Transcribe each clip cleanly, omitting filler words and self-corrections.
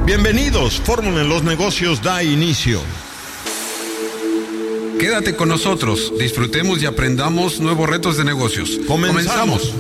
Bienvenidos, Fórmula en los Negocios da inicio. Quédate con nosotros, disfrutemos y aprendamos nuevos retos de negocios. Comenzamos.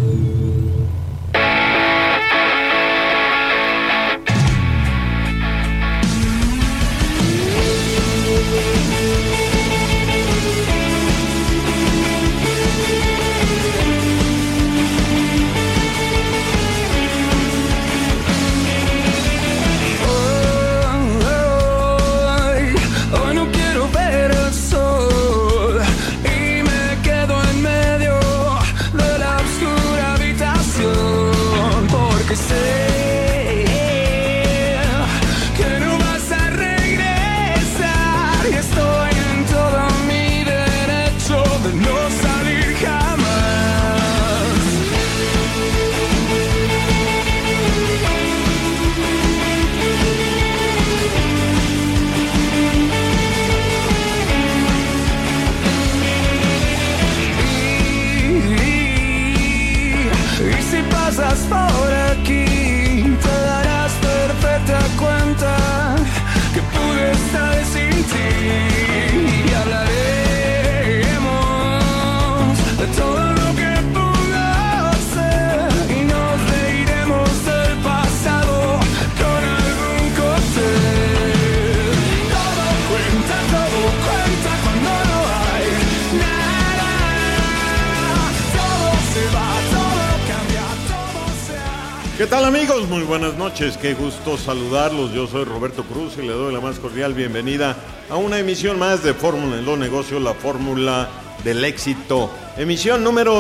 ¿Qué tal, amigos? Muy buenas noches, qué gusto saludarlos. Yo soy Roberto Cruz y le doy la más cordial bienvenida a una emisión más de Fórmula en los Negocios, la fórmula del éxito. Emisión número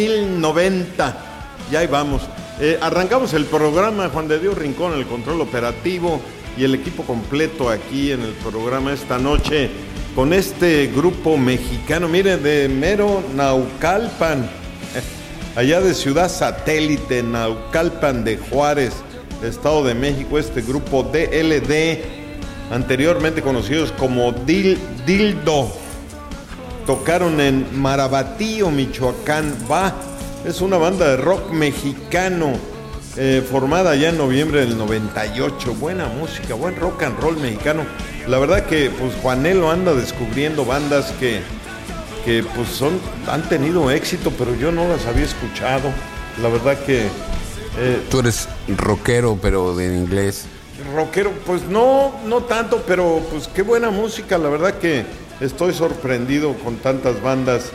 2090. Y ahí vamos. Arrancamos el programa, Juan de Dios Rincón, el control operativo y el equipo completo aquí en el programa esta noche con este grupo mexicano, mire, de mero Naucalpan. Allá de Ciudad Satélite, Naucalpan de Juárez, Estado de México, este grupo DLD, anteriormente conocidos como Dildo, tocaron en Marabatío, Michoacán. Es una banda de rock mexicano, formada ya en noviembre del 98. Buena música, buen rock and roll mexicano. La verdad que pues Juanelo anda descubriendo bandas que pues han tenido éxito, pero yo no las había escuchado. La verdad que... Tú eres rockero, pero de inglés. Rockero, pues no tanto, pero pues qué buena música. La verdad que estoy sorprendido con tantas bandas.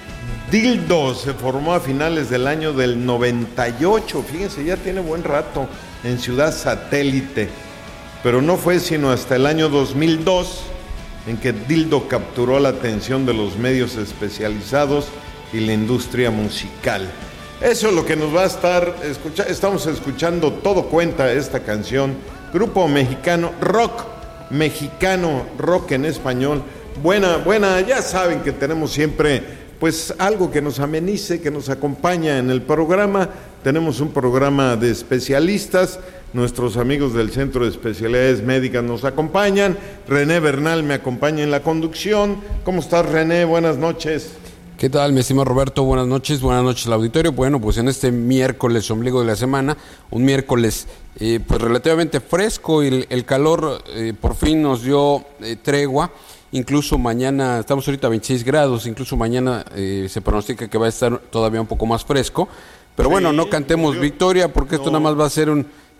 Dildo se formó a finales del año del 98. Fíjense, ya tiene buen rato en Ciudad Satélite. Pero no fue sino hasta el año 2002... en que Dildo capturó la atención de los medios especializados y la industria musical. Eso es lo que nos va a estar escuchando. Estamos escuchando Todo Cuenta, esta canción. Grupo mexicano, rock en español. Buena, ya saben que tenemos siempre pues algo que nos amenice, que nos acompaña en el programa. Tenemos un programa de especialistas. Nuestros amigos del Centro de Especialidades Médicas nos acompañan. René Bernal me acompaña en la conducción. ¿Cómo estás, René? Buenas noches. ¿Qué tal, mi estimado Roberto? Buenas noches al auditorio. Bueno, pues en este miércoles, ombligo de la semana, un miércoles pues relativamente fresco y el calor por fin nos dio tregua. Incluso mañana, estamos ahorita a 26 grados, incluso mañana se pronostica que va a estar todavía un poco más fresco. Pero sí, bueno, no cantemos victoria porque esto nada más va a ser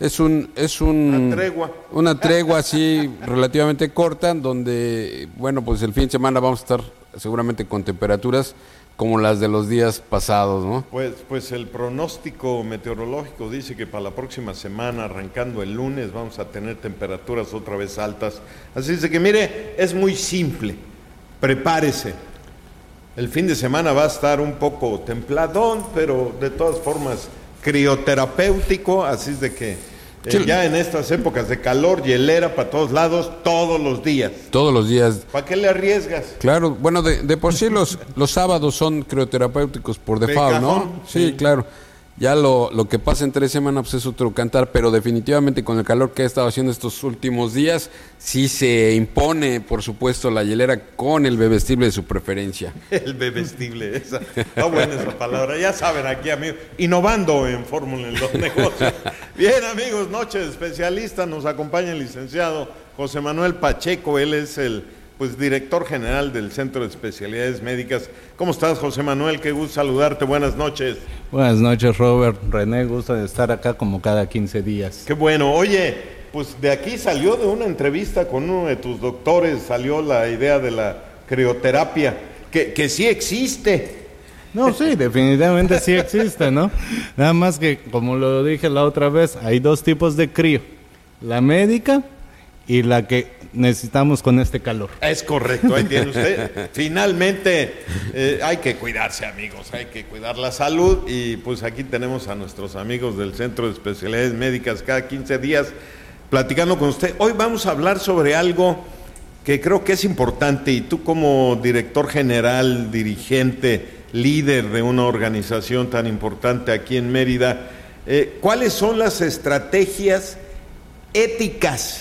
una tregua así relativamente corta, donde, bueno, pues el fin de semana vamos a estar seguramente con temperaturas como las de los días pasados, ¿no? Pues el pronóstico meteorológico dice que para la próxima semana, arrancando el lunes, vamos a tener temperaturas otra vez altas. Así es que, mire, es muy simple, prepárese. El fin de semana va a estar un poco templadón, pero de todas formas crioterapéutico, así es de que ya en estas épocas de calor, hielera para todos lados, todos los días. Todos los días. ¿Para qué le arriesgas? Claro, bueno, de por sí los sábados son crioterapéuticos por default, ¿no? Sí, claro. Ya lo que pasa en 3 semanas pues es otro cantar, pero definitivamente con el calor que ha estado haciendo estos últimos días, sí se impone, por supuesto, la hielera con el bebestible de su preferencia. El bebestible, está buena esa palabra. Ya saben, aquí, amigos, innovando en Fórmula en los negocios. Bien, amigos, noche de especialista, nos acompaña el licenciado José Manuel Pacheco, él es el director general del Centro de Especialidades Médicas. ¿Cómo estás, José Manuel? Qué gusto saludarte, buenas noches. Buenas noches, Robert. René, gusto de estar acá como cada 15 días. Qué bueno. Oye, pues de aquí salió de una entrevista con uno de tus doctores, salió la idea de la crioterapia, que sí existe. No, sí, definitivamente sí existe, ¿no? Nada más que, como lo dije la otra vez, hay 2 tipos de crío. La médica y la que necesitamos con este calor. Es correcto, ahí tiene usted. Finalmente, hay que cuidarse, amigos, hay que cuidar la salud y pues aquí tenemos a nuestros amigos del Centro de Especialidades Médicas cada 15 días platicando con usted. Hoy vamos a hablar sobre algo que creo que es importante y tú como director general, dirigente, líder de una organización tan importante aquí en Mérida, ¿cuáles son las estrategias éticas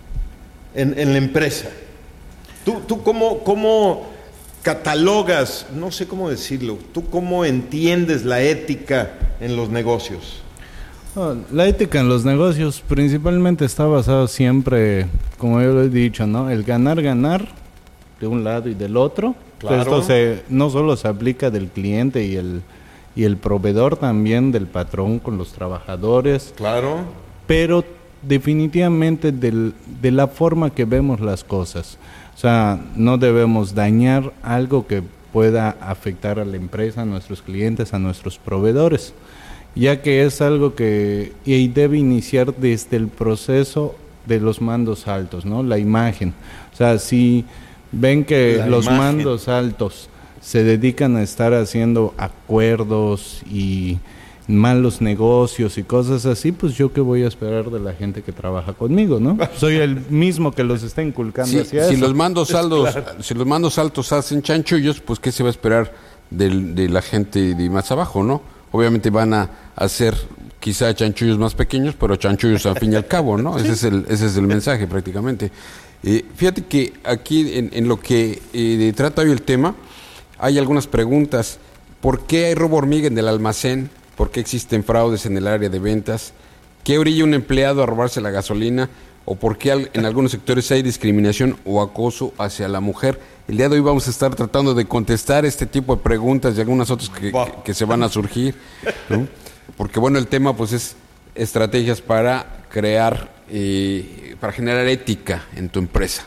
en la empresa? ¿Tú cómo catalogas, no sé cómo decirlo, tú cómo entiendes la ética en los negocios? La ética en los negocios principalmente está basada siempre, como yo lo he dicho, ¿no? El ganar de un lado y del otro. Claro. Esto no solo se aplica del cliente y el proveedor, también del patrón con los trabajadores. Claro. Pero definitivamente de la forma que vemos las cosas. O sea, no debemos dañar algo que pueda afectar a la empresa, a nuestros clientes, a nuestros proveedores, ya que es algo que debe iniciar desde el proceso de los mandos altos, ¿no? La imagen. O sea, si ven que los mandos altos se dedican a estar haciendo acuerdos y malos negocios y cosas así, pues yo qué voy a esperar de la gente que trabaja conmigo, ¿no? Soy el mismo que los está inculcando hacia eso. Si los mandos altos hacen chanchullos, pues qué se va a esperar de la gente de más abajo, ¿no? Obviamente van a hacer quizá chanchullos más pequeños, pero chanchullos al fin y al cabo, ¿no? Sí. Ese es el mensaje prácticamente. Fíjate que aquí en lo que trata hoy el tema, hay algunas preguntas. ¿Por qué hay robo hormiga en el almacén? ¿Por qué existen fraudes en el área de ventas? ¿Qué orilla un empleado a robarse la gasolina? ¿O por qué en algunos sectores hay discriminación o acoso hacia la mujer? El día de hoy vamos a estar tratando de contestar este tipo de preguntas y algunas otras que se van a surgir, ¿no? Porque bueno, el tema pues es estrategias para crear, para generar ética en tu empresa.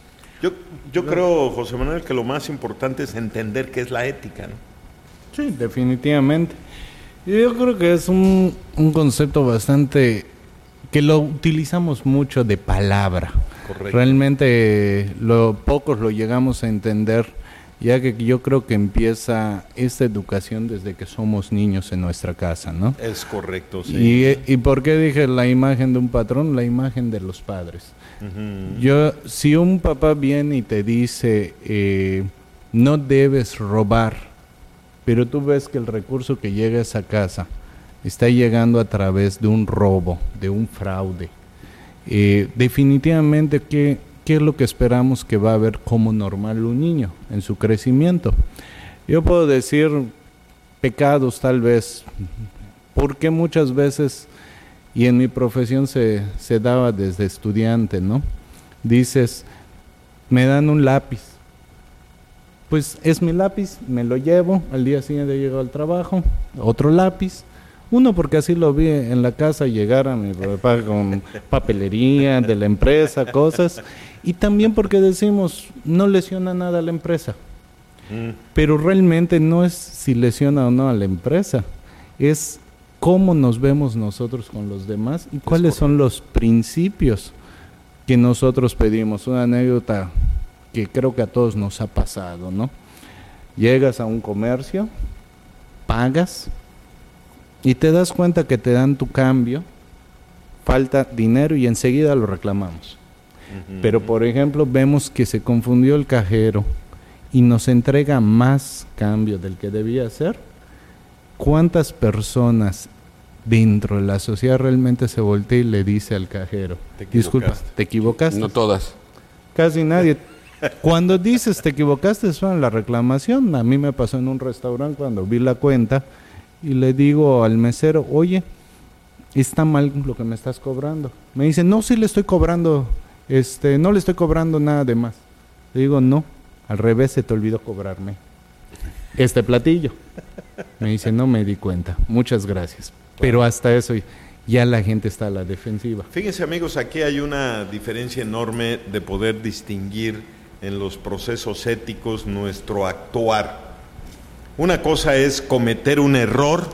Yo creo, José Manuel, que lo más importante es entender qué es la ética, ¿no? Sí, definitivamente. Yo creo que es un concepto bastante que lo utilizamos mucho de palabra. Correcto. Realmente pocos lo llegamos a entender, ya que yo creo que empieza esta educación desde que somos niños en nuestra casa, ¿no? Es correcto, sí. ¿Y por qué dije la imagen de un patrón? La imagen de los padres. Uh-huh. Si un papá viene y te dice, no debes robar, pero tú ves que el recurso que llega a esa casa está llegando a través de un robo, de un fraude. Definitivamente, ¿qué es lo que esperamos que va a ver como normal un niño en su crecimiento? Yo puedo decir pecados tal vez, porque muchas veces, y en mi profesión se daba desde estudiante, ¿no? Dices, me dan un lápiz. Pues es mi lápiz, me lo llevo, al día siguiente llego al trabajo, otro lápiz. Uno, porque así lo vi en la casa llegar a mi papá con papelería de la empresa, cosas. Y también porque decimos, no lesiona nada a la empresa. Pero realmente no es si lesiona o no a la empresa, es cómo nos vemos nosotros con los demás y cuáles son los principios que nosotros pedimos. Una anécdota que creo que a todos nos ha pasado, ¿no? Llegas a un comercio, pagas y te das cuenta que te dan tu cambio, falta dinero y enseguida lo reclamamos. Uh-huh. Pero por ejemplo vemos que se confundió el cajero y nos entrega más cambio del que debía hacer. ¿Cuántas personas dentro de la sociedad realmente se voltea y le dice al cajero, disculpa, ¿te equivocaste? No todas. Casi nadie. Cuando dices te equivocaste, suena la reclamación. A mí me pasó en un restaurante cuando vi la cuenta y le digo al mesero, oye, está mal lo que me estás cobrando. Me dice, no, sí le estoy cobrando, no le estoy cobrando nada de más. Le digo, no, al revés, se te olvidó cobrarme este platillo. Me dice, no me di cuenta, muchas gracias. Pero hasta eso ya la gente está a la defensiva. Fíjense, amigos, aquí hay una diferencia enorme de poder distinguir en los procesos éticos nuestro actuar. Una cosa es cometer un error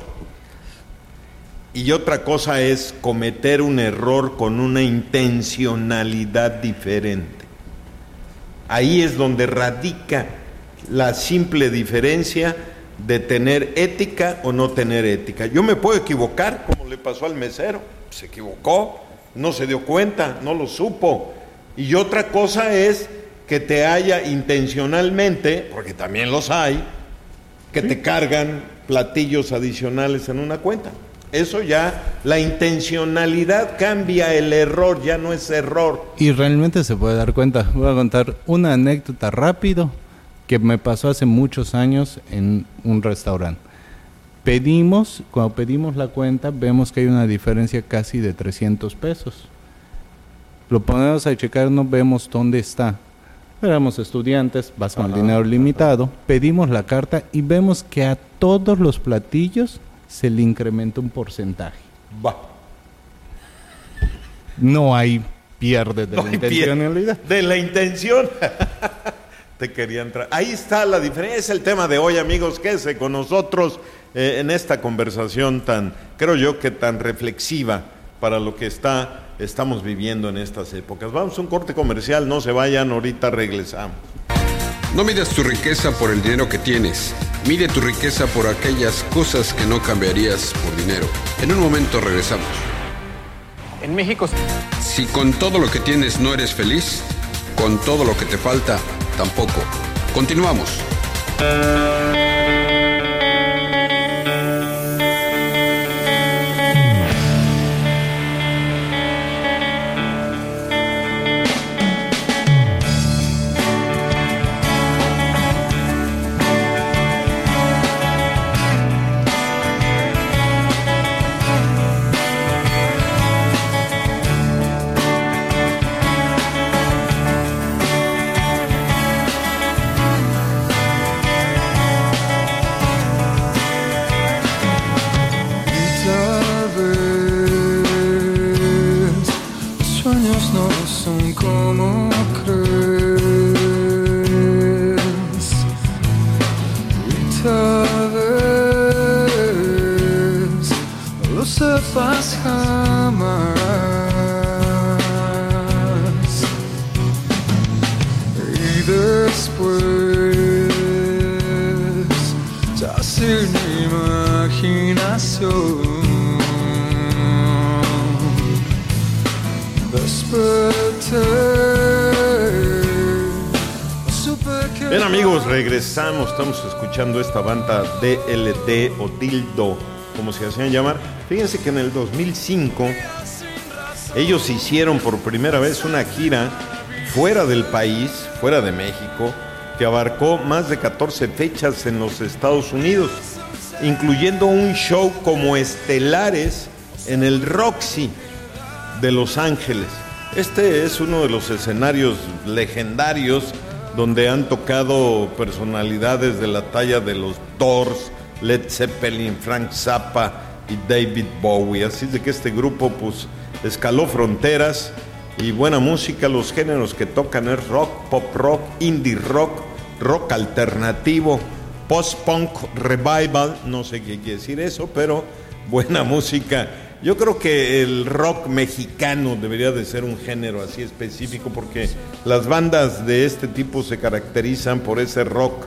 y otra cosa es cometer un error con una intencionalidad diferente. Ahí es donde radica la simple diferencia de tener ética o no tener ética. Yo me puedo equivocar, como le pasó al mesero, se equivocó, no se dio cuenta, no lo supo. Y otra cosa es que te haya intencionalmente, porque también los hay, que te cargan platillos adicionales en una cuenta. Eso ya, la intencionalidad cambia el error, ya no es error. Y realmente se puede dar cuenta. Voy a contar una anécdota rápido que me pasó hace muchos años en un restaurante. Cuando pedimos la cuenta, vemos que hay una diferencia casi de 300 pesos. Lo ponemos a checar, no vemos dónde está. Éramos estudiantes, vas con dinero limitado, pedimos la carta y vemos que a todos los platillos se le incrementa un porcentaje. Va. No hay pierde de la intencionalidad. De la intención. Te quería entrar. Ahí está la diferencia. Es el tema de hoy, amigos. Quédese con nosotros en esta conversación tan, creo yo, que tan reflexiva para lo que estamos viviendo en estas épocas. Vamos a un corte comercial. No se vayan. Ahorita regresamos. No midas tu riqueza por el dinero que tienes. Mide tu riqueza por aquellas cosas que no cambiarías por dinero. En un momento regresamos. En México, si con todo lo que tienes no eres feliz, con todo lo que te falta, tampoco. Continuamos. Bien, amigos, regresamos. Estamos escuchando esta banda DLD o Dildo, como se hacían llamar. Fíjense que en el 2005 ellos hicieron por primera vez una gira fuera del país, fuera de México, que abarcó más de 14 fechas en los Estados Unidos, incluyendo un show como estelares en el Roxy de Los Ángeles. Este es uno de los escenarios legendarios donde han tocado personalidades de la talla de los Doors, Led Zeppelin, Frank Zappa y David Bowie. Así de que este grupo pues escaló fronteras y buena música. Los géneros que tocan es rock, pop rock, indie rock, rock alternativo, post-punk revival, no sé qué quiere decir eso, pero buena música. Yo creo que el rock mexicano debería de ser un género así específico, porque las bandas de este tipo se caracterizan por ese rock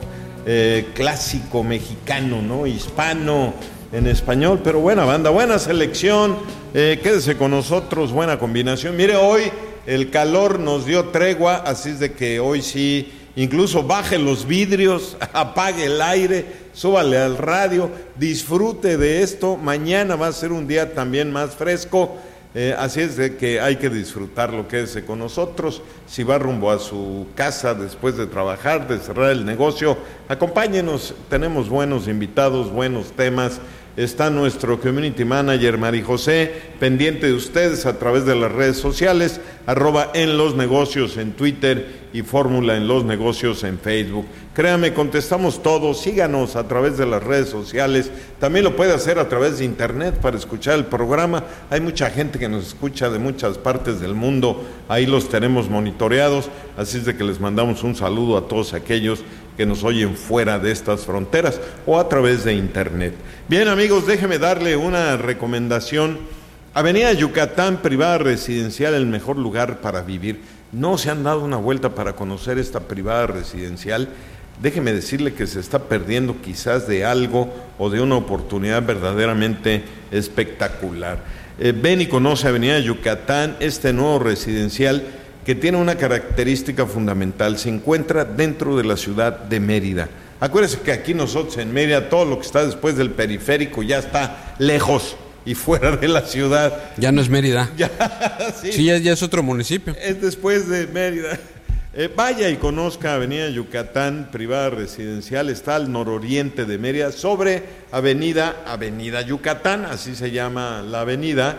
clásico mexicano, ¿no? Hispano, en español, pero buena banda, buena selección. Quédese con nosotros, buena combinación. Mire, hoy el calor nos dio tregua, así es de que hoy sí incluso baje los vidrios, apague el aire, súbale al radio, disfrute de esto. Mañana va a ser un día también más fresco, así es de que hay que disfrutarlo. Quédese con nosotros. Si va rumbo a su casa después de trabajar, de cerrar el negocio, acompáñenos, tenemos buenos invitados, buenos temas. Está nuestro Community Manager María José, pendiente de ustedes a través de las redes sociales, @enlosnegocios en Twitter y Fórmula en los Negocios en Facebook. Créame, contestamos todo, síganos a través de las redes sociales, también lo puede hacer a través de internet para escuchar el programa. Hay mucha gente que nos escucha de muchas partes del mundo, ahí los tenemos monitoreados, así es de que les mandamos un saludo a todos aquellos que nos oyen fuera de estas fronteras o a través de internet. Bien, amigos, déjenme darle una recomendación. Avenida Yucatán, privada residencial, el mejor lugar para vivir. ¿No se han dado una vuelta para conocer esta privada residencial? Déjeme decirle que se está perdiendo quizás de algo o de una oportunidad verdaderamente espectacular. Ven y conoce Avenida Yucatán, este nuevo residencial que tiene una característica fundamental. Se encuentra dentro de la ciudad de Mérida. Acuérdense que aquí nosotros en Mérida, todo lo que está después del periférico ya está lejos y fuera de la ciudad. Ya no es Mérida. Ya, sí, ya es otro municipio. Es después de Mérida. Vaya y conozca Avenida Yucatán, privada residencial, está al nororiente de Mérida, sobre Avenida Yucatán, así se llama la avenida.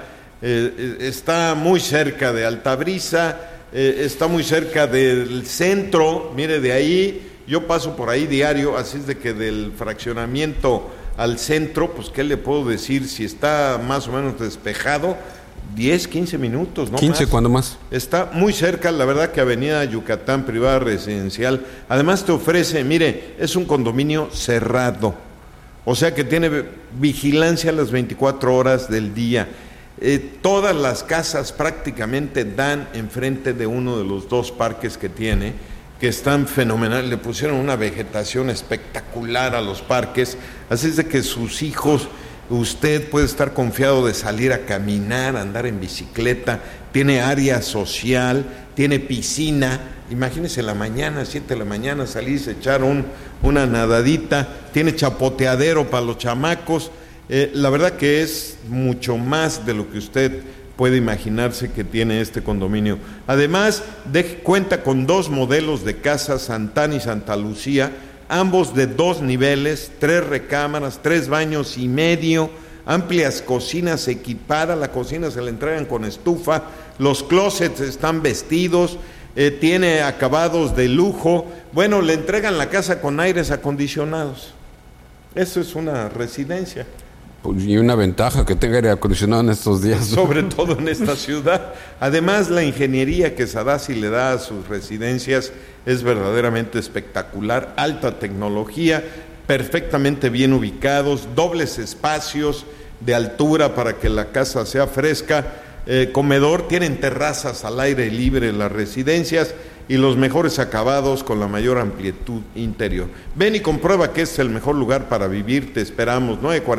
Está muy cerca de Altabrisa, está muy cerca del centro. Mire, de ahí, yo paso por ahí diario, así es de que del fraccionamiento al centro, pues qué le puedo decir, si está más o menos despejado, 10, 15 minutos, ¿no? 15, más. ¿cuándo más? Está muy cerca, la verdad, que Avenida Yucatán, privada residencial. Además te ofrece, mire, es un condominio cerrado, o sea que tiene vigilancia las 24 horas del día. Todas las casas prácticamente dan enfrente de uno de los dos parques que tiene, que están fenomenales. Le pusieron una vegetación espectacular a los parques, así es de que sus hijos, usted puede estar confiado de salir a caminar, a andar en bicicleta. Tiene área social, tiene piscina. Imagínense en la mañana, 7 de la mañana, salirse a echar una nadadita. Tiene chapoteadero para los chamacos. La verdad que es mucho más de lo que usted puede imaginarse que tiene este condominio. Además, cuenta con 2 modelos de casa, Santana y Santa Lucía, ambos de 2 niveles, 3 recámaras, 3 baños y medio, amplias cocinas equipadas. La cocina se la entregan con estufa, los closets están vestidos, tiene acabados de lujo. Bueno, le entregan la casa con aires acondicionados. Eso es una residencia. Y una ventaja que tenga aire acondicionado en estos días, ¿no? Sobre todo en esta ciudad. Además, la ingeniería que Sadasi le da a sus residencias es verdaderamente espectacular. Alta tecnología, perfectamente bien ubicados, dobles espacios de altura para que la casa sea fresca, comedor, tienen terrazas al aire libre en las residencias y los mejores acabados con la mayor amplitud interior. Ven y comprueba que es el mejor lugar para vivir. Te esperamos.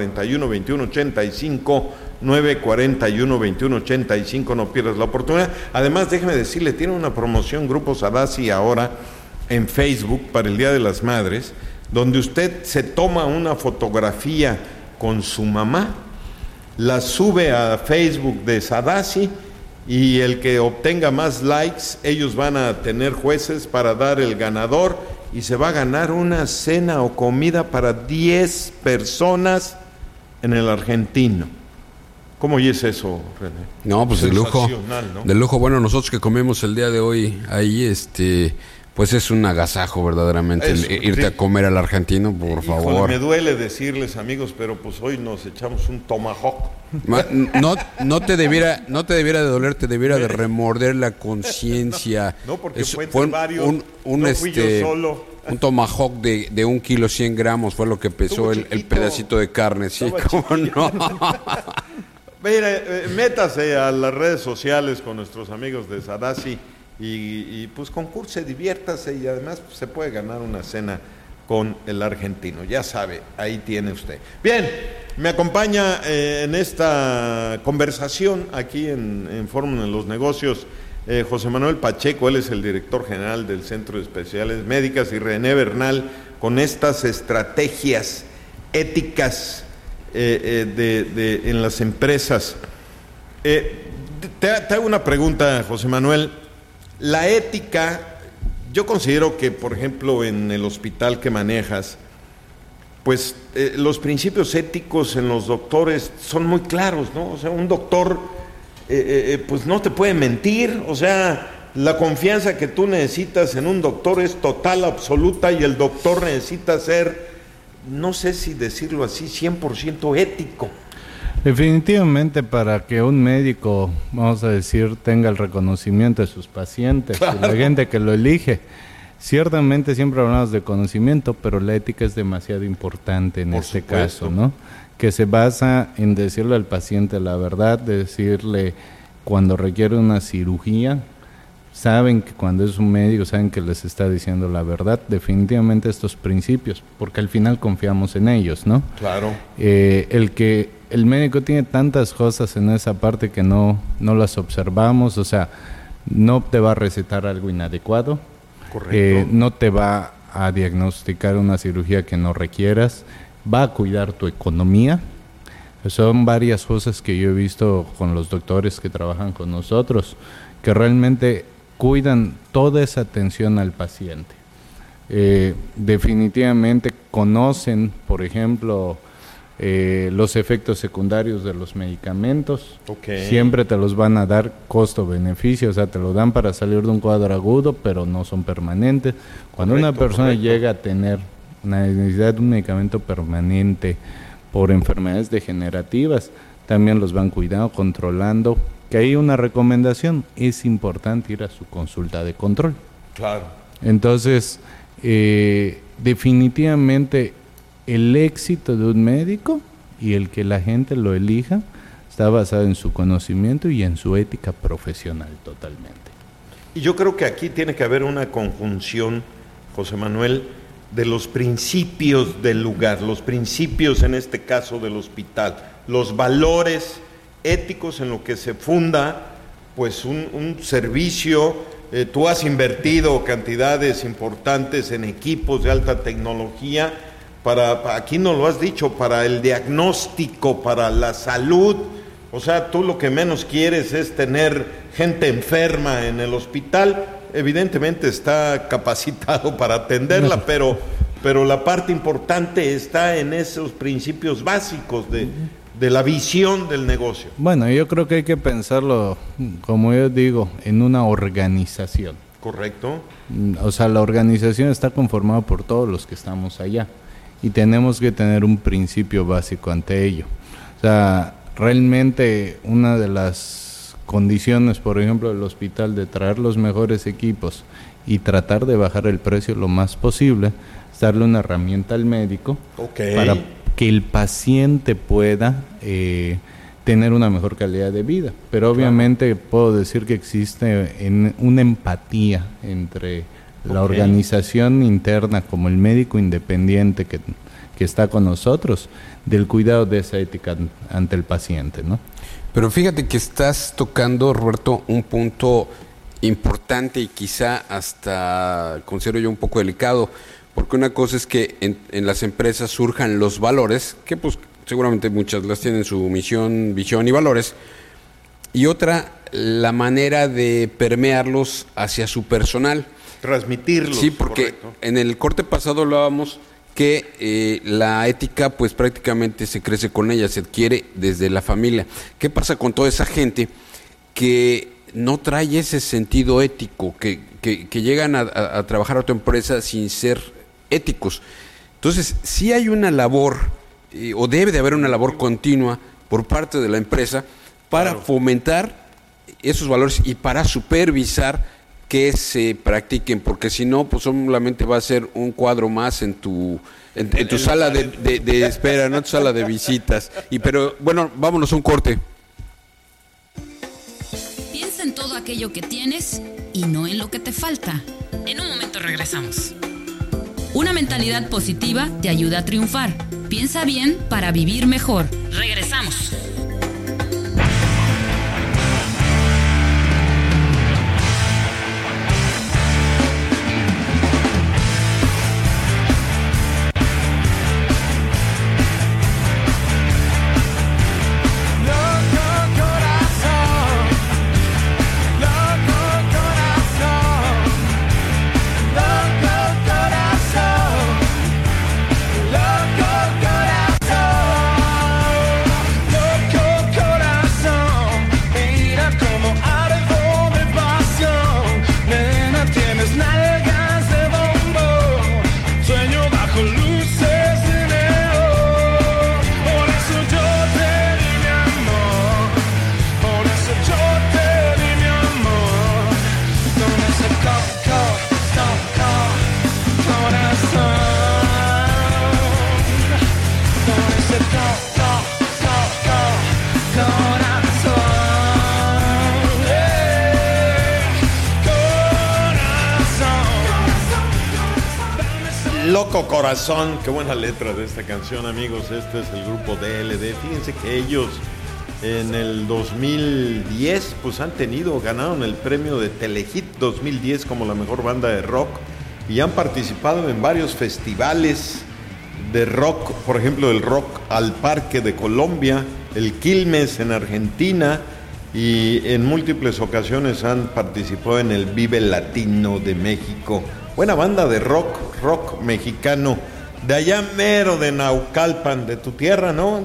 941-2185, 941-2185, no pierdas la oportunidad. Además, déjeme decirle, tiene una promoción Grupo Sadasi ahora en Facebook para el Día de las Madres, donde usted se toma una fotografía con su mamá, la sube a Facebook de Sadasi, y el que obtenga más likes, ellos van a tener jueces para dar el ganador, y se va a ganar una cena o comida para 10 personas en el Argentino. ¿Cómo es eso, René? No, pues de lujo, ¿no? de lujo. Bueno, nosotros que comemos el día de hoy ahí, pues es un agasajo verdaderamente irte sí. A comer al Argentino, por favor. Me duele decirles, amigos, pero pues hoy nos echamos un tomahawk. No te debiera de doler, te debiera de remorder la conciencia. No, porque fue varios. No fui yo solo. Un tomahawk de 1 kilo 100 gramos fue lo que pesó el pedacito de carne. Sí, cómo no. Mira, métase a las redes sociales con nuestros amigos de Sadasi y pues concurse, diviértase, y además pues, se puede ganar una cena con el Argentino. Ya sabe, ahí tiene usted. Bien, me acompaña en esta conversación aquí en Fórmula en los Negocios José Manuel Pacheco, él es el director general del Centro de Especialidades Médicas, y René Bernal, con estas estrategias éticas en las empresas. Te hago una pregunta, José Manuel. La ética, yo considero que, por ejemplo, en el hospital que manejas, pues los principios éticos en los doctores son muy claros, ¿no? O sea, un doctor pues no te puede mentir, o sea, la confianza que tú necesitas en un doctor es total, absoluta, y el doctor necesita ser, no sé si decirlo así, 100% ético. Definitivamente, para que un médico, vamos a decir, tenga el reconocimiento de sus pacientes, claro, y la gente que lo elige, ciertamente siempre hablamos de conocimiento, pero la ética es demasiado importante en este caso, ¿no? Que se basa en decirle al paciente la verdad, decirle cuando requiere una cirugía, saben que cuando es un médico, saben que les está diciendo la verdad, definitivamente estos principios, porque al final confiamos en ellos, ¿no? Claro. El médico tiene tantas cosas en esa parte que no las observamos, o sea, no te va a recetar algo inadecuado. Correcto. No te va a diagnosticar una cirugía que no requieras, va a cuidar tu economía. Son varias cosas que yo he visto con los doctores que trabajan con nosotros, que realmente cuidan toda esa atención al paciente. Definitivamente conocen, por ejemplo, los efectos secundarios de los medicamentos. Okay. Siempre te los van a dar costo-beneficio, o sea, te lo dan para salir de un cuadro agudo, pero no son permanentes. Cuando una persona llega a tener una necesidad de un medicamento permanente por enfermedades degenerativas, también los van cuidando, controlando. Que hay una recomendación, es importante ir a su consulta de control. Claro. Entonces, definitivamente el éxito de un médico y el que la gente lo elija está basado en su conocimiento y en su ética profesional totalmente. Y yo creo que aquí tiene que haber una conjunción, José Manuel, de los principios del lugar, los principios en este caso del hospital, los valores éticos en lo que se funda pues un servicio. Tú has invertido cantidades importantes en equipos de alta tecnología para, aquí nos lo has dicho, para el diagnóstico, para la salud. O sea, tú lo que menos quieres es tener gente enferma en el hospital. Evidentemente está capacitado para atenderla, pero la parte importante está en esos principios básicos de la visión del negocio. Bueno, yo creo que hay que pensarlo, como yo digo, en una organización. Correcto. O sea, la organización está conformada por todos los que estamos allá y tenemos que tener un principio básico ante ello. O sea, realmente una de las condiciones, por ejemplo, del hospital, de traer los mejores equipos y tratar de bajar el precio lo más posible, es darle una herramienta al médico para que el paciente pueda tener una mejor calidad de vida. Pero obviamente puedo decir que existe una empatía entre la organización interna como el médico independiente que está con nosotros, del cuidado de esa ética ante el paciente, ¿no? Pero fíjate que estás tocando, Roberto, un punto importante y quizá hasta considero yo un poco delicado, porque una cosa es que en las empresas surjan los valores, que pues seguramente muchas las tienen su misión, visión y valores, y otra, la manera de permearlos hacia su personal. Transmitirlos. Sí, porque correcto. En el corte pasado hablábamos que la ética pues prácticamente se crece con ella, se adquiere desde la familia. ¿Qué pasa con toda esa gente que no trae ese sentido ético, que llegan a trabajar a tu empresa sin ser éticos? Entonces, sí hay una labor, o debe de haber una labor continua por parte de la empresa para fomentar esos valores y para supervisar que se practiquen, porque si no, pues solamente va a ser un cuadro más en tu sala de espera, no en tu sala de visitas. Pero bueno, vámonos a un corte. Piensa en todo aquello que tienes y no en lo que te falta. En un momento regresamos. Una mentalidad positiva te ayuda a triunfar. Piensa bien para vivir mejor. Regresamos. Loco Corazón, qué buena letra de esta canción, amigos. Este es el grupo DLD. Fíjense que ellos en el 2010 pues ganaron el premio de Telehit 2010 como la mejor banda de rock y han participado en varios festivales de rock, por ejemplo el Rock al Parque de Colombia, el Quilmes en Argentina, y en múltiples ocasiones han participado en el Vive Latino de México. Buena banda de rock mexicano, de allá mero de Naucalpan, de tu tierra, ¿no?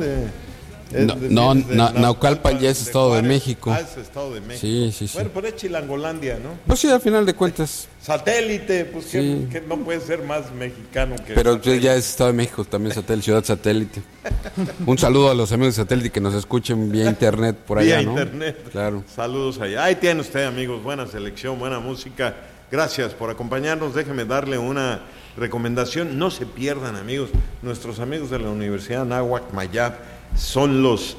Naucalpan ya es Estado de México. Es Estado de México. Sí. Bueno, pero es Chilangolandia, ¿no? Pues sí, al final de cuentas. Satélite, pues sí. que no puede ser más mexicano que... Pero ya es Estado de México, también satélite, ciudad satélite. Un saludo a los amigos de satélite que nos escuchen vía internet por allá, vía ¿no? internet. Claro. Saludos allá. Ahí tiene usted, amigos, buena selección, buena música. Gracias por acompañarnos. Déjeme darle una recomendación. No se pierdan, amigos. Nuestros amigos de la Universidad Anáhuac Mayab son los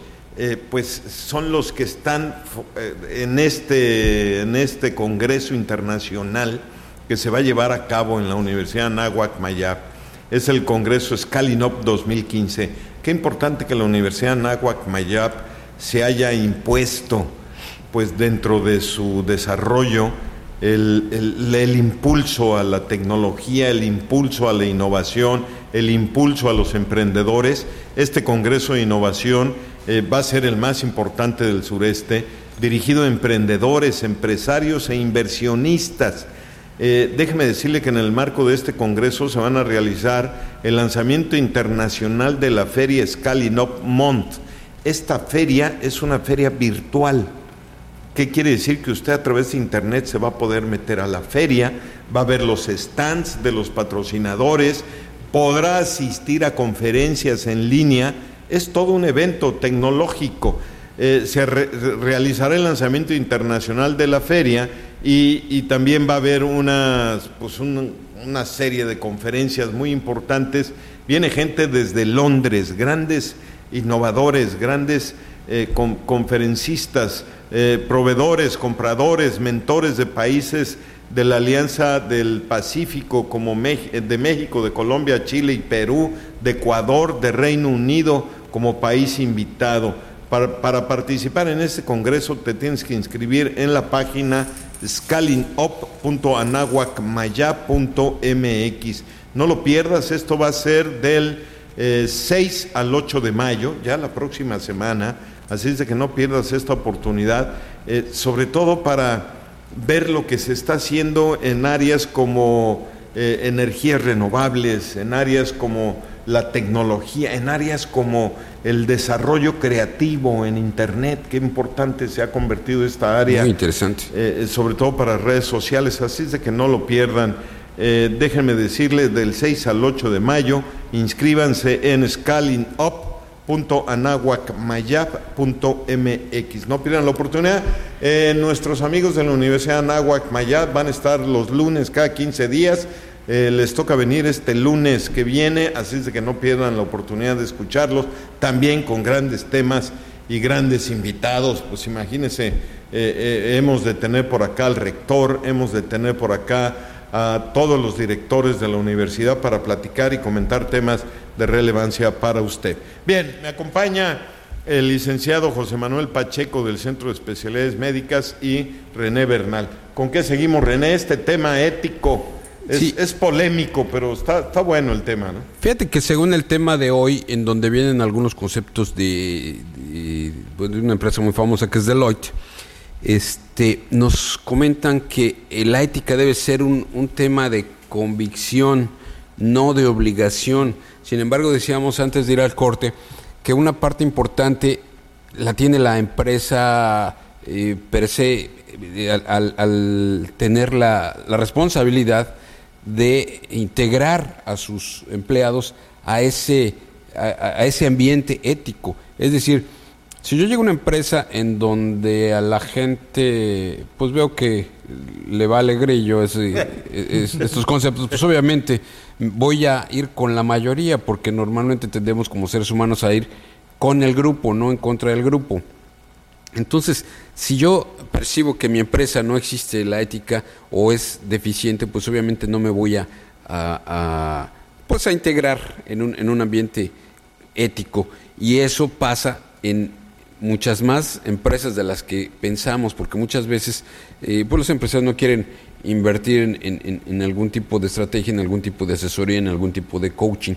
que están en este congreso internacional que se va a llevar a cabo en la Universidad Anáhuac Mayab. Es el Congreso Scalinop 2015. Qué importante que la Universidad Anáhuac Mayab se haya impuesto, pues dentro de su desarrollo, el impulso a la tecnología, el impulso a la innovación, el impulso a los emprendedores. Este Congreso de Innovación va a ser el más importante del sureste, dirigido a emprendedores, empresarios e inversionistas. Déjeme decirle que en el marco de este Congreso se van a realizar el lanzamiento internacional de la Feria Scalinop Mont. Esta feria es una feria virtual. ¿Qué quiere decir? Que usted a través de internet se va a poder meter a la feria, va a ver los stands de los patrocinadores, podrá asistir a conferencias en línea. Es todo un evento tecnológico. Se realizará el lanzamiento internacional de la feria y también va a haber una serie de conferencias muy importantes. Viene gente desde Londres, grandes innovadores, grandes conferencistas, proveedores, compradores, mentores de países de la Alianza del Pacífico, como de México, de Colombia, Chile y Perú, de Ecuador, de Reino Unido, como país invitado. Para participar en este congreso te tienes que inscribir en la página scalinop.anahuacmayab.mx. No lo pierdas, esto va a ser del 6 al 8 de mayo, ya la próxima semana, así es de que no pierdas esta oportunidad, sobre todo para ver lo que se está haciendo en áreas como energías renovables, en áreas como la tecnología, en áreas como el desarrollo creativo en internet. Qué importante se ha convertido esta área. Muy interesante. Sobre todo para redes sociales, así es de que no lo pierdan. Déjenme decirles, del 6 al 8 de mayo, inscríbanse en scalinop.anahuacmayab.mx. No pierdan la oportunidad. Nuestros amigos de la Universidad Anáhuac Mayab van a estar los lunes cada 15 días. Les toca venir este lunes que viene, así es de que no pierdan la oportunidad de escucharlos, también con grandes temas y grandes invitados. Pues imagínense, hemos de tener por acá al rector, hemos de tener por acá a todos los directores de la universidad para platicar y comentar temas de relevancia para usted. Bien, me acompaña el licenciado José Manuel Pacheco del Centro de Especialidades Médicas y René Bernal. ¿Con qué seguimos, René? Este tema ético es polémico, pero está bueno el tema, ¿no? Fíjate que según el tema de hoy, en donde vienen algunos conceptos de una empresa muy famosa que es Deloitte, nos comentan que la ética debe ser un tema de convicción, no de obligación. Sin embargo, decíamos antes de ir al corte que una parte importante la tiene la empresa per se, al tener la responsabilidad de integrar a sus empleados a ese ambiente ético. Es decir, si yo llego a una empresa en donde a la gente, pues veo que le vale grillo estos conceptos, pues obviamente voy a ir con la mayoría, porque normalmente tendemos como seres humanos a ir con el grupo, no en contra del grupo. Entonces, si yo percibo que en mi empresa no existe la ética o es deficiente, pues obviamente no me voy a pues a integrar en un ambiente ético. Y eso pasa en muchas más empresas de las que pensamos, porque muchas veces pues los empresarios no quieren invertir en algún tipo de estrategia, en algún tipo de asesoría, en algún tipo de coaching.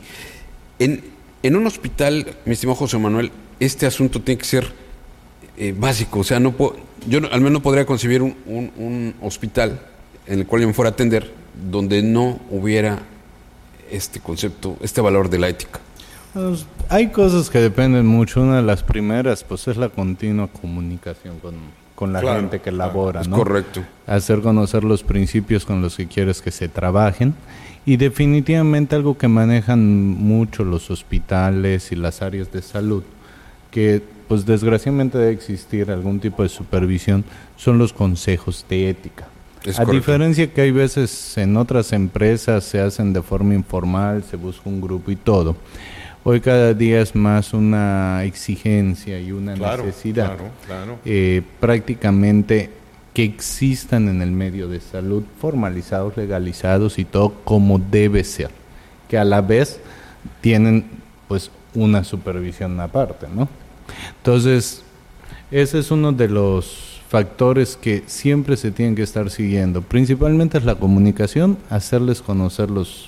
En un hospital, mi estimado José Manuel, este asunto tiene que ser básico. O sea, yo al menos no podría concebir un hospital en el cual yo me fuera a atender donde no hubiera este concepto, este valor de la ética. Pues, hay cosas que dependen mucho. Una de las primeras, pues, es la continua comunicación con la gente que labora, es ¿no? Correcto. Hacer conocer los principios con los que quieres que se trabajen. Y definitivamente algo que manejan mucho los hospitales y las áreas de salud, que pues desgraciadamente debe existir algún tipo de supervisión, son los consejos de ética. Es a correcto. diferencia que hay veces en otras empresas se hacen de forma informal, se busca un grupo y todo. Hoy cada día es más una exigencia y una necesidad. Claro. Prácticamente que existan en el medio de salud formalizados, legalizados y todo como debe ser. Que a la vez tienen pues una supervisión aparte, ¿no? Entonces, ese es uno de los factores que siempre se tienen que estar siguiendo. Principalmente es la comunicación, hacerles conocer los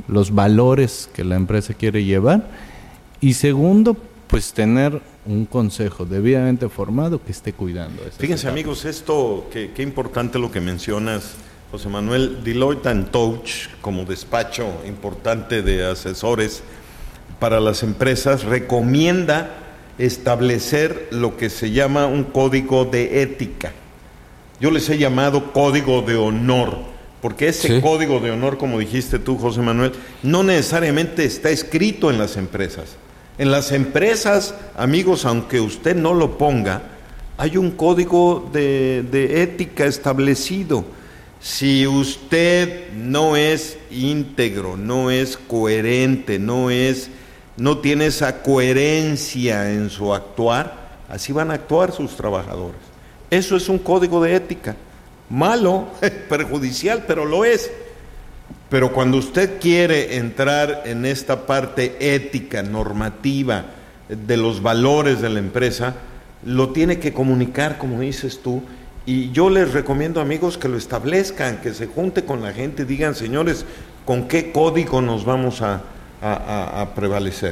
valores que la empresa quiere llevar. Y segundo, pues tener un consejo debidamente formado que esté cuidando eso. Fíjense, amigos, esto, qué importante lo que mencionas, José Manuel. Deloitte & Touche, como despacho importante de asesores para las empresas, recomienda establecer lo que se llama un código de ética. Yo les he llamado código de honor, porque ese código de honor, como dijiste tú, José Manuel, no necesariamente está escrito en las empresas. En las empresas, amigos, aunque usted no lo ponga, hay un código de ética establecido. Si usted no es íntegro, no es coherente, no tiene esa coherencia en su actuar, así van a actuar sus trabajadores. Eso es un código de ética. Malo, perjudicial, pero lo es. Pero cuando usted quiere entrar en esta parte ética, normativa, de los valores de la empresa, lo tiene que comunicar, como dices tú. Y yo les recomiendo, amigos, que lo establezcan, que se junte con la gente y digan, señores, ¿con qué código nos vamos a prevalecer?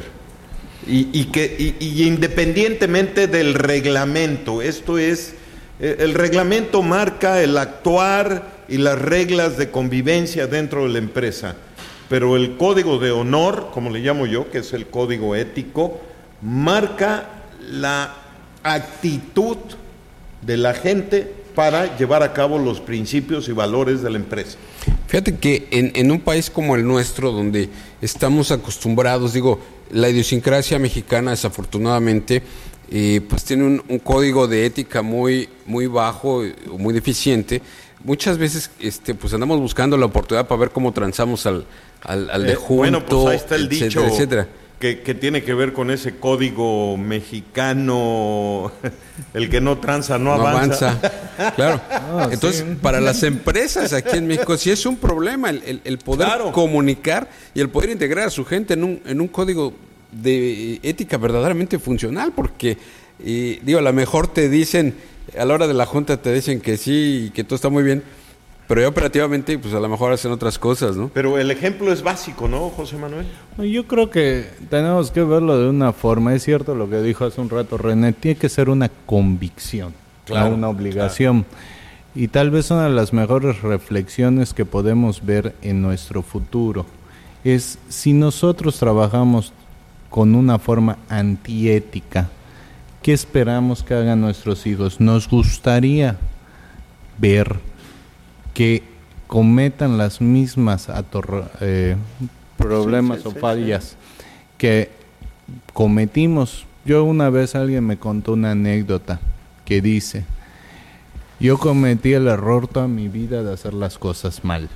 Y independientemente del reglamento, esto es, el reglamento marca el actuar y las reglas de convivencia dentro de la empresa, pero el código de honor, como le llamo yo, que es el código ético, marca la actitud de la gente para llevar a cabo los principios y valores de la empresa. Fíjate que en un país como el nuestro, donde estamos acostumbrados, la idiosincrasia mexicana desafortunadamente pues tiene un código de ética muy, muy bajo, muy deficiente. Muchas veces pues andamos buscando la oportunidad para ver cómo transamos al de junto, bueno, pues ahí está el dicho, etcétera. Que tiene que ver con ese código mexicano, el que no tranza no avanza. Claro. Entonces, para las empresas aquí en México sí es un problema el poder comunicar y el poder integrar a su gente en un código de ética verdaderamente funcional, porque a lo mejor te dicen, a la hora de la junta te dicen que sí y que todo está muy bien, pero ya operativamente pues a lo mejor hacen otras cosas, ¿no? Pero el ejemplo es básico, ¿no, José Manuel? Yo creo que tenemos que verlo de una forma. Es cierto lo que dijo hace un rato René, tiene que ser una convicción, no una obligación. Y tal vez una de las mejores reflexiones que podemos ver en nuestro futuro es si nosotros trabajamos con una forma antiética, ¿qué esperamos que hagan nuestros hijos? Nos gustaría ver que cometan las mismas problemas o fallas que cometimos. Yo una vez alguien me contó una anécdota que dice, yo cometí el error toda mi vida de hacer las cosas mal.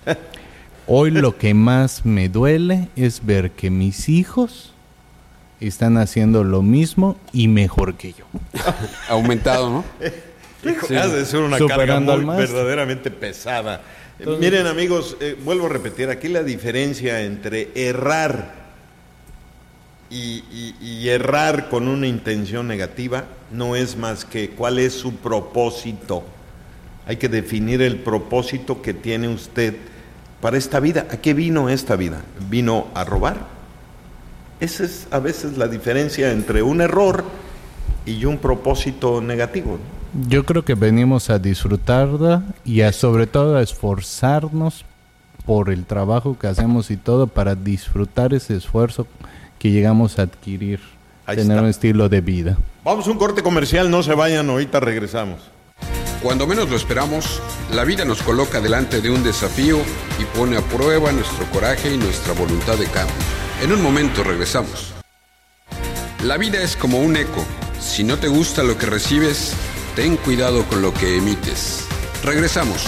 Hoy lo que más me duele es ver que mis hijos están haciendo lo mismo y mejor que yo. Aumentado, ¿no? Sí. Ha de ser una carga verdaderamente pesada. Entonces, miren, amigos, vuelvo a repetir, aquí la diferencia entre errar y errar con una intención negativa no es más que cuál es su propósito. Hay que definir el propósito que tiene usted para esta vida. ¿A qué vino esta vida? ¿Vino a robar? Esa es a veces la diferencia entre un error y un propósito negativo. Yo creo que venimos a disfrutarla y sobre todo a esforzarnos por el trabajo que hacemos y todo para disfrutar ese esfuerzo que llegamos a adquirir, tener un estilo de vida. Vamos a un corte comercial, no se vayan, ahorita regresamos. Cuando menos lo esperamos, la vida nos coloca delante de un desafío y pone a prueba nuestro coraje y nuestra voluntad de cambio. En un momento regresamos. La vida es como un eco. Si no te gusta lo que recibes, ten cuidado con lo que emites. Regresamos.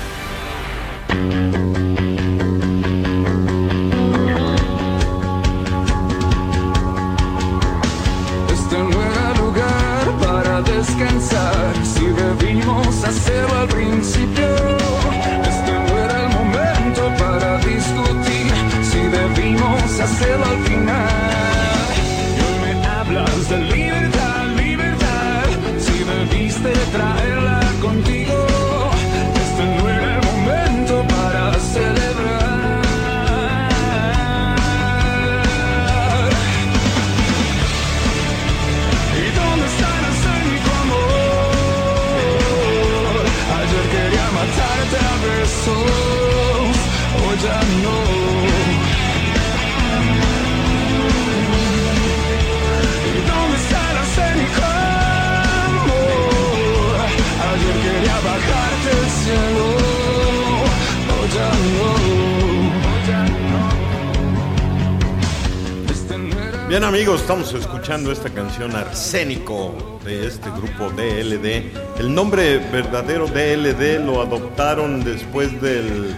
Este no era lugar para descansar. Si debimos hacerlo al principio, este no era el momento para discutir. Si debimos hacerlo al final. Y hoy me hablas de libertad, libertad. Si debiste traerla contigo, este no era el momento para celebrar. ¿Y dónde está el escénico amor? Ayer quería matarte a besos, hoy ya no. ¿Y dónde está el escénico amor? Ayer quería bajarte el cielo, hoy ya no. Este no era. Bien, amigos, estamos escuchando esta canción Arsénico de este grupo DLD. El nombre verdadero DLD lo adoptaron después del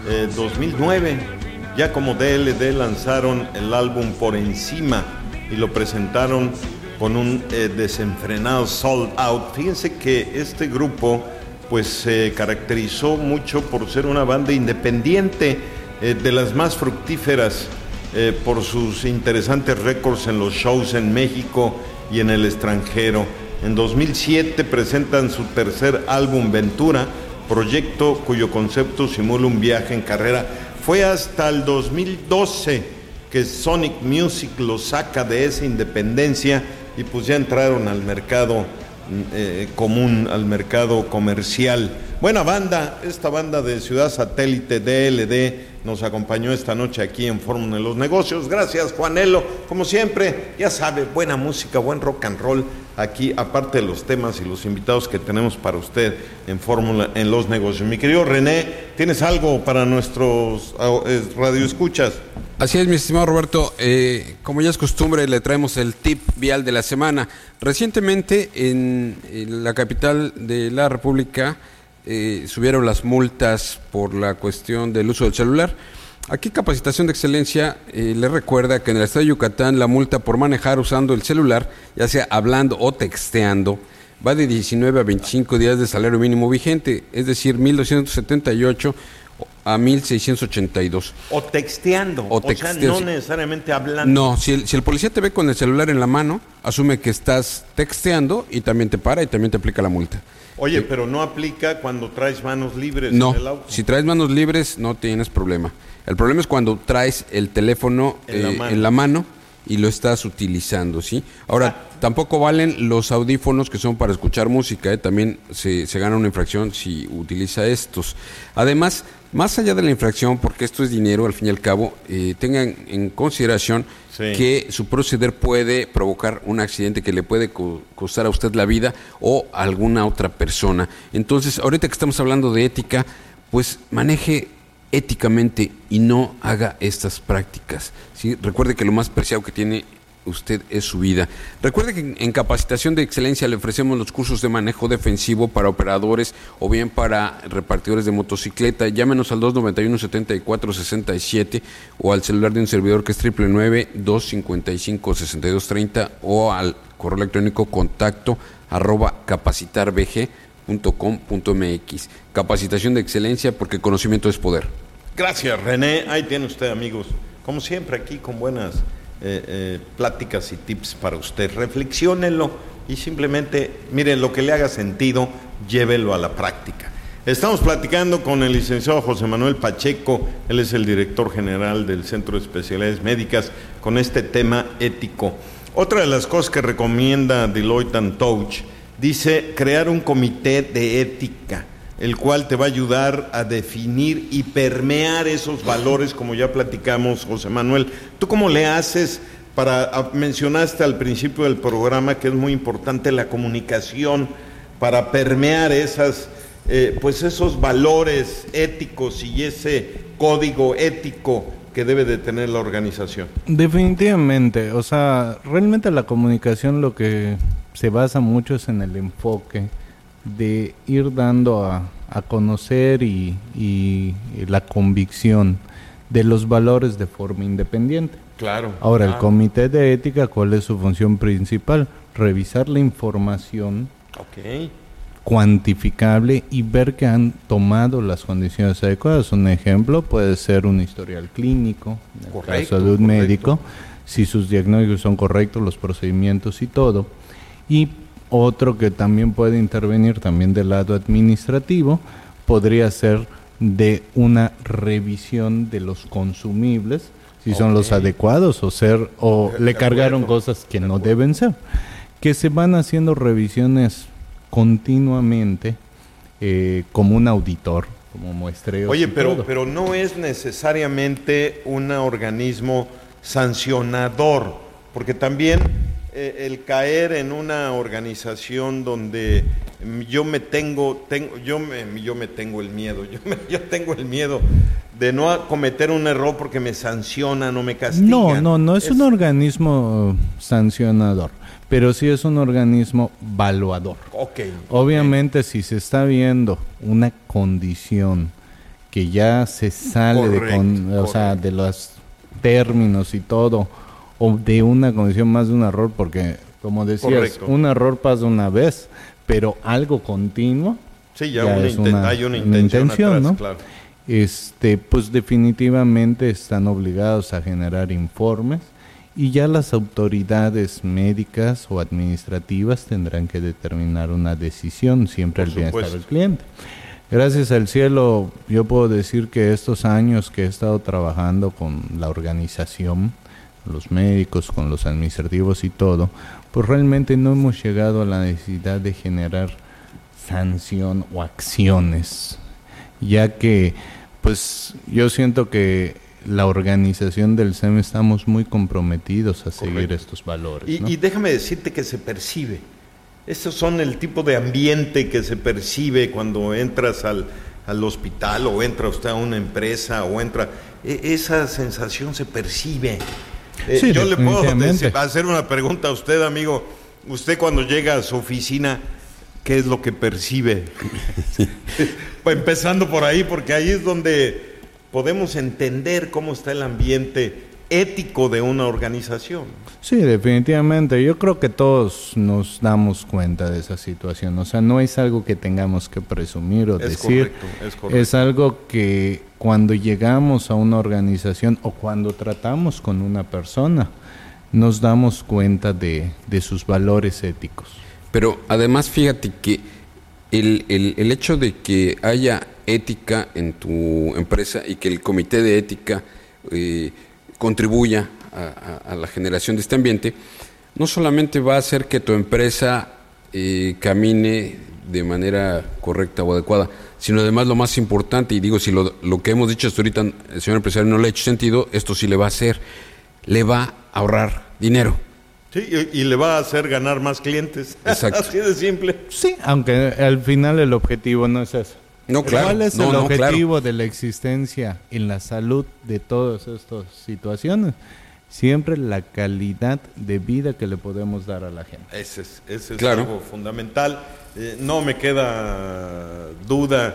2009. Ya como DLD lanzaron el álbum Por Encima y lo presentaron con un desenfrenado Sold Out. Fíjense que este grupo pues se caracterizó mucho por ser una banda independiente, de las más fructíferas, por sus interesantes récords en los shows en México y en el extranjero. En 2007 presentan su tercer álbum Ventura, proyecto cuyo concepto simula un viaje en carrera. Fue hasta el 2012 que Sonic Music lo saca de esa independencia y pues ya entraron al mercado común, al mercado comercial. Buena banda, esta banda de Ciudad Satélite DLD nos acompañó esta noche aquí en Fórmula de los Negocios. Gracias, Juanelo, como siempre, ya sabe, buena música, buen rock and roll aquí, aparte de los temas y los invitados que tenemos para usted en Fórmula en los Negocios. Mi querido René, ¿tienes algo para nuestros radioescuchas? Así es, mi estimado Roberto. Como ya es costumbre, le traemos el tip vial de la semana. Recientemente, en la capital de la República, subieron las multas por la cuestión del uso del celular. Aquí Capacitación de Excelencia le recuerda que en el estado de Yucatán la multa por manejar usando el celular, ya sea hablando o texteando, va de 19 a 25 días de salario mínimo vigente, es decir, 1,278 a 1,682. O texteando, o sea, no necesariamente hablando. No, si el policía te ve con el celular en la mano, asume que estás texteando y también te para y también te aplica la multa. Oye, pero no aplica cuando traes manos libres no, en el auto. Si traes manos libres no tienes problema. El problema es cuando traes el teléfono en la mano y lo estás utilizando, ¿sí? Ahora, tampoco valen los audífonos que son para escuchar música, también se gana una infracción si utiliza estos. Además, más allá de la infracción, porque esto es dinero, al fin y al cabo, tengan en consideración que su proceder puede provocar un accidente que le puede costar a usted la vida o a alguna otra persona. Entonces, ahorita que estamos hablando de ética, pues maneje éticamente y no haga estas prácticas, ¿sí? Recuerde que lo más preciado que tiene usted es su vida. Recuerde que en Capacitación de Excelencia le ofrecemos los cursos de manejo defensivo para operadores o bien para repartidores de motocicleta. Llámenos al 291-7467 o al celular de un servidor que es 999-255-6230 o al correo electrónico contacto @capacitarbg.com.mx. .com.mx. Capacitación de excelencia porque conocimiento es poder. Gracias, René. Ahí tiene usted, amigos. Como siempre, aquí con buenas pláticas y tips para usted. Reflexiónenlo y simplemente, miren, lo que le haga sentido, llévelo a la práctica. Estamos platicando con el licenciado José Manuel Pacheco, él es el director general del Centro de Especialidades Médicas, con este tema ético. Otra de las cosas que recomienda Deloitte & Touche, dice crear un comité de ética, el cual te va a ayudar a definir y permear esos valores, como ya platicamos, José Manuel. ¿Tú cómo le haces mencionaste al principio del programa que es muy importante la comunicación para permear esos valores éticos y ese código ético que debe de tener la organización? Definitivamente, o sea, realmente la comunicación lo que se basa mucho es en el enfoque de ir dando a conocer y la convicción de los valores de forma independiente. Claro. Ahora, el comité de ética, ¿cuál es su función principal? Revisar la información cuantificable y ver que han tomado las condiciones adecuadas. Un ejemplo puede ser un historial clínico, en el caso de un médico, si sus diagnósticos son correctos, los procedimientos y todo. Y otro que también puede intervenir también del lado administrativo, podría ser de una revisión de los consumibles, si son los adecuados o le cargaron cosas que no deben ser. Que se van haciendo revisiones continuamente como un auditor, como muestreo. Oye, pero no es necesariamente un organismo sancionador, porque también el caer en una organización donde yo tengo el miedo, yo tengo el miedo de no cometer un error porque me sancionan o me castigan. No es un organismo sancionador, pero sí es un organismo evaluador. Obviamente, si se está viendo una condición que ya se sale de los términos y todo, o de una condición más de un error, porque como decías, un error pasa una vez, pero algo continuo, sí, ya hay una intención atrás, ¿no? Claro. Pues definitivamente están obligados a generar informes y ya las autoridades médicas o administrativas tendrán que determinar una decisión, siempre al bienestar del cliente. Gracias al cielo, yo puedo decir que estos años que he estado trabajando con la organización, los médicos, con los administrativos y todo, pues realmente no hemos llegado a la necesidad de generar sanción o acciones, ya que pues yo siento que la organización del SEM estamos muy comprometidos a seguir estos valores, ¿no? Y déjame decirte que se percibe. Estos son el tipo de ambiente que se percibe cuando entras al hospital o entra usted a una empresa o entra. Esa sensación se percibe. Sí, yo le puedo hacer una pregunta a usted, amigo. Usted cuando llega a su oficina, ¿qué es lo que percibe? Empezando por ahí, porque ahí es donde podemos entender cómo está el ambiente ético de una organización. Sí, definitivamente. Yo creo que todos nos damos cuenta de esa situación. O sea, no es algo que tengamos que presumir o decir. Es correcto. Es algo que cuando llegamos a una organización o cuando tratamos con una persona, nos damos cuenta de sus valores éticos. Pero además, fíjate que el hecho de que haya ética en tu empresa y que el comité de ética contribuya a la generación de este ambiente, no solamente va a hacer que tu empresa camine de manera correcta o adecuada, sino además lo más importante, y digo, si lo que hemos dicho hasta ahorita, el señor empresario, no le ha hecho sentido, esto sí le va a hacer, le va a ahorrar dinero. Sí, y le va a hacer ganar más clientes. Exacto. Así de simple. Sí, aunque al final el objetivo no es eso. No, claro. ¿Cuál es el objetivo de la existencia en la salud de todas estas situaciones? Siempre la calidad de vida que le podemos dar a la gente. Ese es algo fundamental. No me queda duda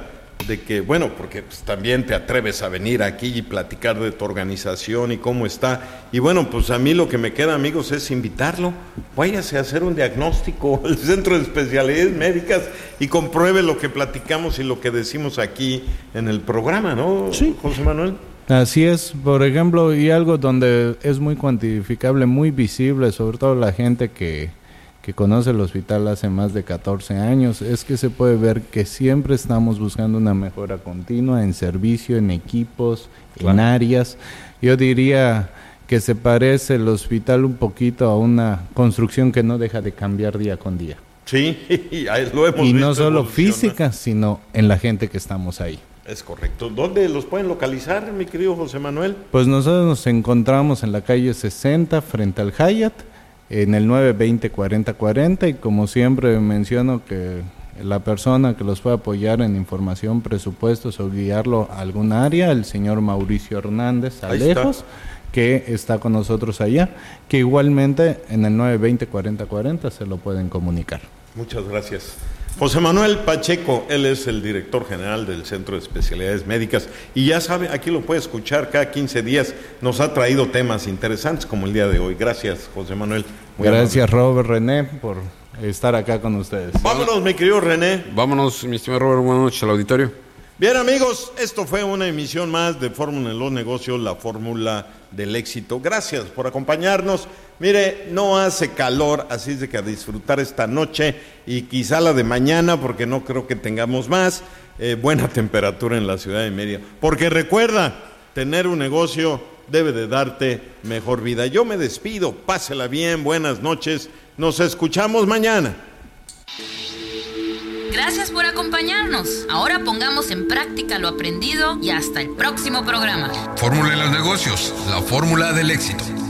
de que, bueno, porque pues, también te atreves a venir aquí y platicar de tu organización y cómo está. Y bueno, pues a mí lo que me queda, amigos, es invitarlo. Váyase a hacer un diagnóstico al Centro de Especialidades Médicas y compruebe lo que platicamos y lo que decimos aquí en el programa, ¿no, Sí. José Manuel? Así es, por ejemplo, y algo donde es muy cuantificable, muy visible, sobre todo la gente que conoce el hospital hace más de 14 años, es que se puede ver que siempre estamos buscando una mejora continua en servicio, en equipos, en áreas. Yo diría que se parece el hospital un poquito a una construcción que no deja de cambiar día con día. Sí, lo hemos visto. Y no solo evolucionar. física, sino en la gente que estamos ahí. Es correcto. ¿Dónde los pueden localizar, mi querido José Manuel? Pues nosotros nos encontramos en la calle 60 frente al Hyatt, en el 920-4040, y como siempre menciono que la persona que los puede apoyar en información, presupuestos o guiarlo a algún área, el señor Mauricio Hernández Alejos, que está con nosotros allá, que igualmente en el 920-4040 se lo pueden comunicar. Muchas gracias. José Manuel Pacheco, él es el director general del Centro de Especialidades Médicas y ya sabe, aquí lo puede escuchar cada 15 días, nos ha traído temas interesantes como el día de hoy. Gracias, José Manuel. Muy Gracias, Robert, René, por estar acá con ustedes. Vámonos, mi querido René. Vámonos, mi estimado Robert, buenas noches al auditorio. Bien, amigos, esto fue una emisión más de Fórmula en los Negocios, la fórmula del éxito. Gracias por acompañarnos. Mire, no hace calor, así es de que a disfrutar esta noche y quizá la de mañana, porque no creo que tengamos más. Buena temperatura en la ciudad de Mérida. Porque recuerda, tener un negocio debe de darte mejor vida. Yo me despido, pásela bien, buenas noches, nos escuchamos mañana. Gracias por acompañarnos. Ahora pongamos en práctica lo aprendido y hasta el próximo programa. Fórmula en los negocios, la fórmula del éxito.